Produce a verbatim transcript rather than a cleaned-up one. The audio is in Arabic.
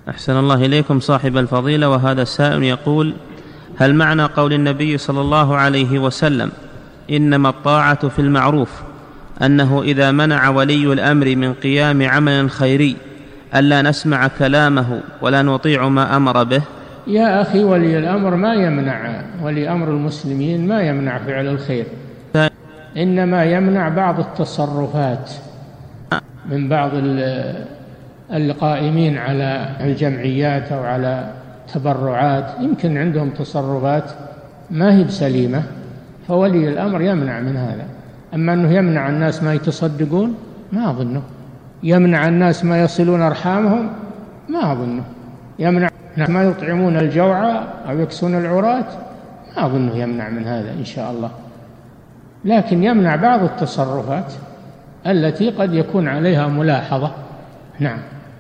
أحسن الله إليكم صاحب الفضيلة. وهذا السائل يقول: هل معنى قول النبي صلى الله عليه وسلم إنما الطاعة في المعروف أنه إذا منع ولي الأمر من قيام عمل خيري ألا نسمع كلامه ولا نطيع ما أمر به؟ يا أخي، ولي الأمر ما يمنع، ولي أمر المسلمين ما يمنع فعل الخير، إنما يمنع بعض التصرفات من بعض القائمين على الجمعيات أو على تبرعات، يمكن عندهم تصرفات ما هي بسليمة، فولي الأمر يمنع من هذا. أما أنه يمنع الناس ما يتصدقون ما أظنه، يمنع الناس ما يصلون أرحامهم ما أظنه، يمنع ما يطعمون الجوعى أو يكسون العراة ما أظنه يمنع من هذا إن شاء الله، لكن يمنع بعض التصرفات التي قد يكون عليها ملاحظة. نعم.